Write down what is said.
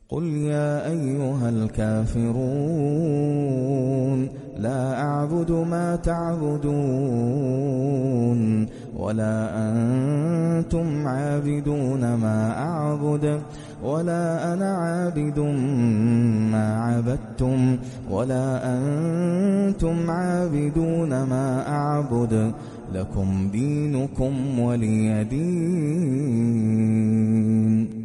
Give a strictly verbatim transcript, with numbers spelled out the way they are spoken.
قل يا أيها الكافرون لا أعبد ما تعبدون ولا أنتم عابدون ما أعبد ولا أنا عابد ما عبدتم ولا أنتم عابدون ما أعبد لكم دينكم ولي دين.